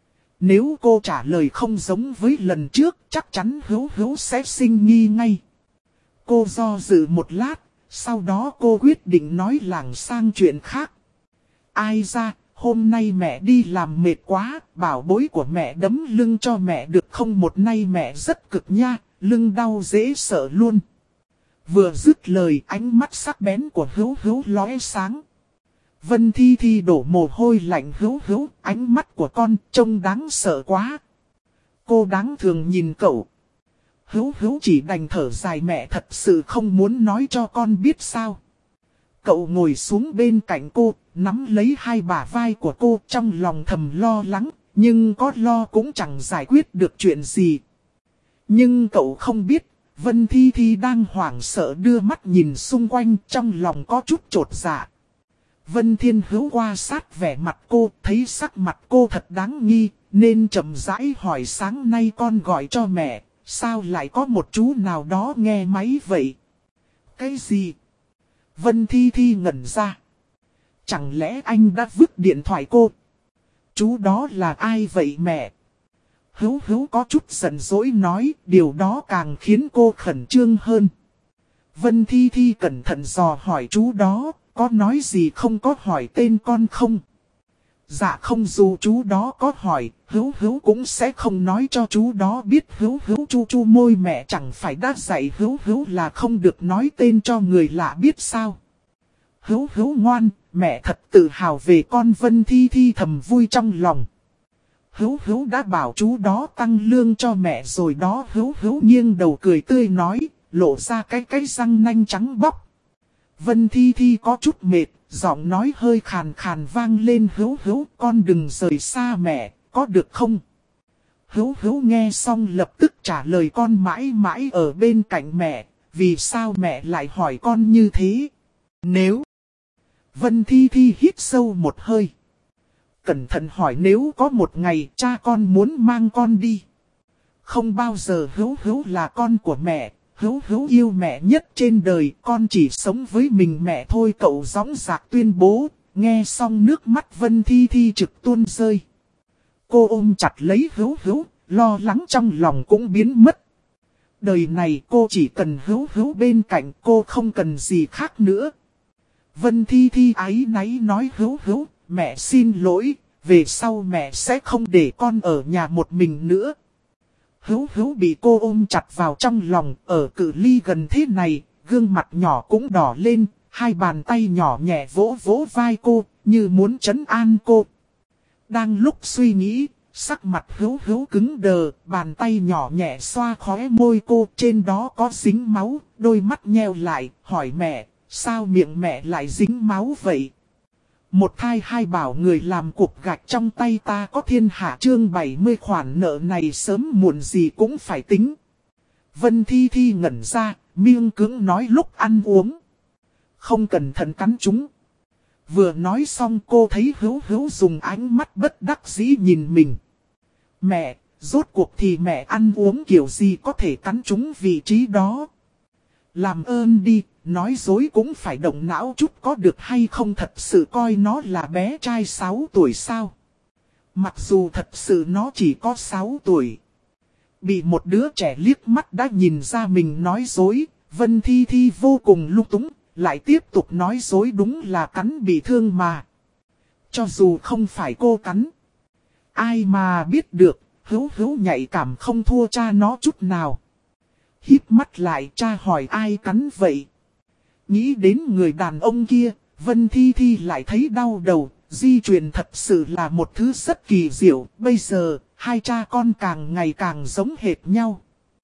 S1: Nếu cô trả lời không giống với lần trước, chắc chắn hữu hữu sẽ sinh nghi ngay. Cô do dự một lát, sau đó cô quyết định nói lảng sang chuyện khác. Ai ra, hôm nay mẹ đi làm mệt quá, bảo bối của mẹ đấm lưng cho mẹ được không, một nay mẹ rất cực nha, lưng đau dễ sợ luôn. Vừa dứt lời, ánh mắt sắc bén của hữu hữu lóe sáng. Vân Thi Thi đổ mồ hôi lạnh. Hữu hữu, ánh mắt của con trông đáng sợ quá. Cô đáng thường nhìn cậu. Hữu hữu chỉ đành thở dài, mẹ thật sự không muốn nói cho con biết sao. Cậu ngồi xuống bên cạnh cô, nắm lấy hai bả vai của cô, trong lòng thầm lo lắng, nhưng có lo cũng chẳng giải quyết được chuyện gì. Nhưng cậu không biết, Vân Thi Thi đang hoảng sợ đưa mắt nhìn xung quanh, trong lòng có chút chột dạ. Vân Thiên Hữu qua sát vẻ mặt cô, thấy sắc mặt cô thật đáng nghi, nên chậm rãi hỏi sáng nay con gọi cho mẹ, sao lại có một chú nào đó nghe máy vậy? Cái gì? Vân Thi Thi ngẩn ra. Chẳng lẽ anh đã vứt điện thoại cô? Chú đó là ai vậy mẹ? Hữu Hữu có chút giận dỗi nói, điều đó càng khiến cô khẩn trương hơn. Vân Thi Thi cẩn thận dò hỏi chú đó, có nói gì không, có hỏi tên con không? Dạ không, dù chú đó có hỏi, Hữu Hữu cũng sẽ không nói cho chú đó biết. Hữu Hữu chu chu môi, mẹ chẳng phải đã dạy Hữu Hữu là không được nói tên cho người lạ biết sao? Hữu Hữu ngoan, mẹ thật tự hào về con. Vân Thi Thi thầm vui trong lòng. Hữu Hữu đã bảo chú đó tăng lương cho mẹ rồi đó. Hữu Hữu nghiêng đầu cười tươi nói, lộ ra cái răng nanh trắng bóc. Vân Thi Thi có chút mệt, giọng nói hơi khàn khàn vang lên. Hữu Hữu, con đừng rời xa mẹ, có được không? Hữu Hữu nghe xong lập tức trả lời, con mãi mãi ở bên cạnh mẹ. Vì sao mẹ lại hỏi con như thế? Nếu... Vân Thi Thi hít sâu một hơi. Cẩn thận hỏi, nếu có một ngày cha con muốn mang con đi. Không bao giờ. Hữu Hữu là con của mẹ. Hữu Hữu yêu mẹ nhất trên đời, con chỉ sống với mình mẹ thôi. Cậu dõng dạc tuyên bố, nghe xong nước mắt Vân Thi Thi trực tuôn rơi. Cô ôm chặt lấy Hữu Hữu, lo lắng trong lòng cũng biến mất. Đời này cô chỉ cần Hữu Hữu bên cạnh, cô không cần gì khác nữa. Vân Thi Thi áy náy nói, Hữu Hữu, mẹ xin lỗi, về sau mẹ sẽ không để con ở nhà một mình nữa. Hữu Hữu bị cô ôm chặt vào trong lòng, ở cự ly gần thế này, gương mặt nhỏ cũng đỏ lên, hai bàn tay nhỏ nhẹ vỗ vỗ vai cô, như muốn trấn an cô. Đang lúc suy nghĩ, sắc mặt Hữu Hữu cứng đờ, bàn tay nhỏ nhẹ xoa khóe môi cô, trên đó có dính máu, đôi mắt nheo lại, hỏi mẹ, sao miệng mẹ lại dính máu vậy? Một thai hai bảo người làm cục gạch trong tay ta có thiên hạ. Chương 70, khoản nợ này sớm muộn gì cũng phải tính. Vân Thi Thi ngẩn ra, miệng cứng nói, lúc ăn uống không cẩn thận cắn chúng. Vừa nói xong cô thấy Hữu Hữu dùng ánh mắt bất đắc dĩ nhìn mình. Mẹ, rốt cuộc thì mẹ ăn uống kiểu gì có thể cắn chúng vị trí đó? Làm ơn đi, nói dối cũng phải động não chút có được hay không? Thật sự coi nó là bé trai 6 tuổi sao? Mặc dù thật sự nó chỉ có 6 tuổi. Bị một đứa trẻ liếc mắt đã nhìn ra mình nói dối, Vân Thi Thi vô cùng lung túng, lại tiếp tục nói dối, đúng là cắn bị thương mà. Cho dù không phải cô cắn, ai mà biết được, Hữu Hữu nhạy cảm không thua cha nó chút nào. Híp mắt lại, cha hỏi ai cắn vậy? Nghĩ đến người đàn ông kia, Vân Thi Thi lại thấy đau đầu. Di truyền thật sự là một thứ rất kỳ diệu. Bây giờ, hai cha con càng ngày càng giống hệt nhau.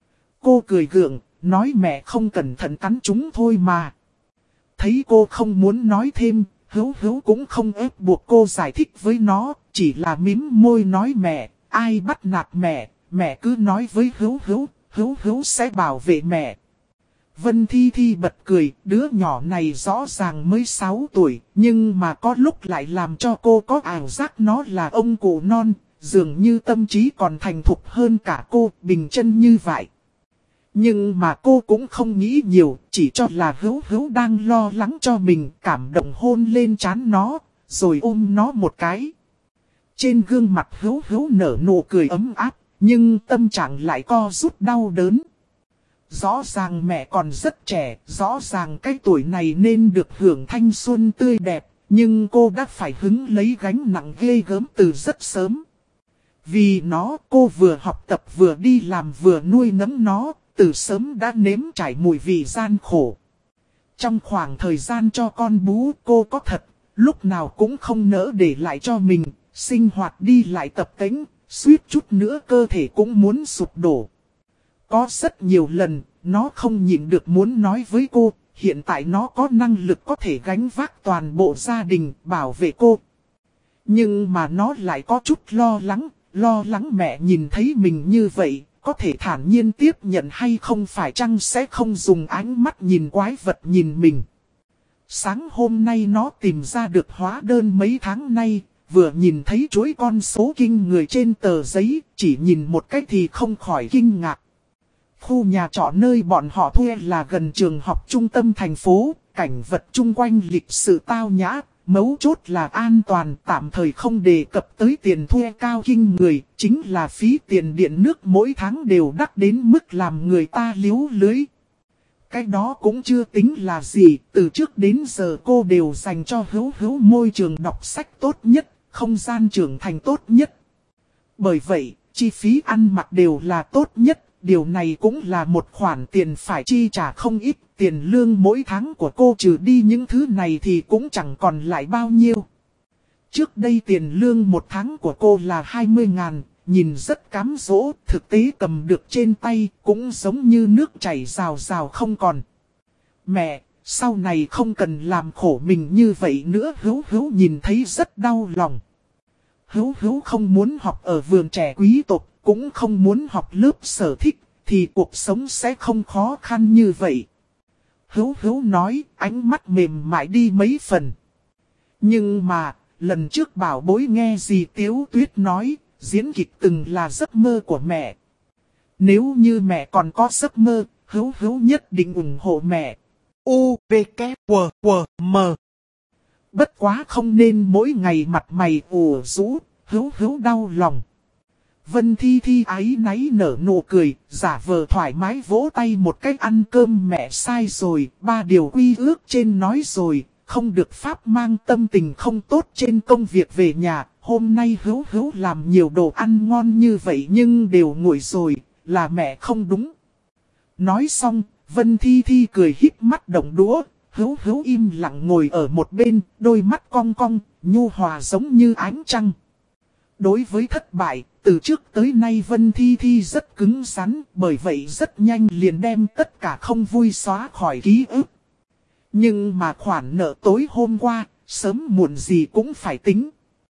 S1: Cô cười gượng, nói mẹ không cẩn thận cắn chúng thôi mà. Thấy cô không muốn nói thêm, Hữu Hữu cũng không ép buộc cô giải thích với nó. Chỉ là mím môi nói, mẹ, ai bắt nạt mẹ, mẹ cứ nói với Hữu Hữu, Hữu Hữu sẽ bảo vệ mẹ. Vân Thi Thi bật cười, đứa nhỏ này rõ ràng mới 6 tuổi, nhưng mà có lúc lại làm cho cô có ảo giác nó là ông cụ non, dường như tâm trí còn thành thục hơn cả cô, bình chân như vậy. Nhưng mà cô cũng không nghĩ nhiều, chỉ cho là Hữu Hữu đang lo lắng cho mình, cảm động hôn lên trán nó, rồi ôm nó một cái. Trên gương mặt Hữu Hữu nở nụ cười ấm áp, nhưng tâm trạng lại co rút đau đớn. Rõ ràng mẹ còn rất trẻ, rõ ràng cái tuổi này nên được hưởng thanh xuân tươi đẹp, nhưng cô đã phải hứng lấy gánh nặng ghê gớm từ rất sớm. Vì nó, cô vừa học tập vừa đi làm vừa nuôi nấng nó, từ sớm đã nếm trải mùi vị gian khổ. Trong khoảng thời gian cho con bú, cô có thật, lúc nào cũng không nỡ để lại cho mình, sinh hoạt đi lại tập tễnh, suýt chút nữa cơ thể cũng muốn sụp đổ. Có rất nhiều lần, nó không nhịn được muốn nói với cô, hiện tại nó có năng lực có thể gánh vác toàn bộ gia đình, bảo vệ cô. Nhưng mà nó lại có chút lo lắng mẹ nhìn thấy mình như vậy, có thể thản nhiên tiếp nhận hay không, phải chăng sẽ không dùng ánh mắt nhìn quái vật nhìn mình. Sáng hôm nay nó tìm ra được hóa đơn mấy tháng nay, vừa nhìn thấy chuỗi con số kinh người trên tờ giấy, chỉ nhìn một cách thì không khỏi kinh ngạc. Khu nhà trọ nơi bọn họ thuê là gần trường học trung tâm thành phố, cảnh vật chung quanh lịch sự tao nhã, mấu chốt là an toàn, tạm thời không đề cập tới tiền thuê cao kinh người, chính là phí tiền điện nước mỗi tháng đều đắt đến mức làm người ta liếu lưới. Cái đó cũng chưa tính là gì, từ trước đến giờ cô đều dành cho Hữu môi trường đọc sách tốt nhất, không gian trưởng thành tốt nhất. Bởi vậy, chi phí ăn mặc đều là tốt nhất, điều này cũng là một khoản tiền phải chi trả không ít, tiền lương mỗi tháng của cô trừ đi những thứ này thì cũng chẳng còn lại bao nhiêu. Trước đây tiền lương một tháng của cô là 20.000, nhìn rất cám dỗ, thực tế cầm được trên tay cũng giống như nước chảy rào rào không còn. Mẹ, sau này không cần làm khổ mình như vậy nữa. Hữu nhìn thấy rất đau lòng. Hữu không muốn học ở vườn trẻ quý tộc, cũng không muốn học lớp sở thích, thì cuộc sống sẽ không khó khăn như vậy. Hữu nói, ánh mắt mềm mại đi mấy phần. Nhưng mà, lần trước bảo bối nghe dì Tiếu Tuyết nói, diễn kịch từng là giấc mơ của mẹ. Nếu như mẹ còn có giấc mơ, Hữu nhất định ủng hộ mẹ. U, V, K, W, W, M. Bất quá không nên mỗi ngày mặt mày ủ rũ, Hữu đau lòng. Vân Thi áy náy nở nụ cười, giả vờ thoải mái vỗ tay một cách, ăn cơm mẹ sai rồi, 3 điều quy ước trên nói rồi, không được pháp mang tâm tình không tốt trên công việc về nhà. Hôm nay Hữu làm nhiều đồ ăn ngon như vậy nhưng đều nguội rồi, là mẹ không đúng. Nói xong, Vân Thi cười híp mắt động đũa, Hữu im lặng ngồi ở một bên, đôi mắt cong cong, nhu hòa giống như ánh trăng. Đối với thất bại, từ trước tới nay Vân Thi rất cứng rắn, bởi vậy rất nhanh liền đem tất cả không vui xóa khỏi ký ức. Nhưng mà khoản nợ tối hôm qua, sớm muộn gì cũng phải tính.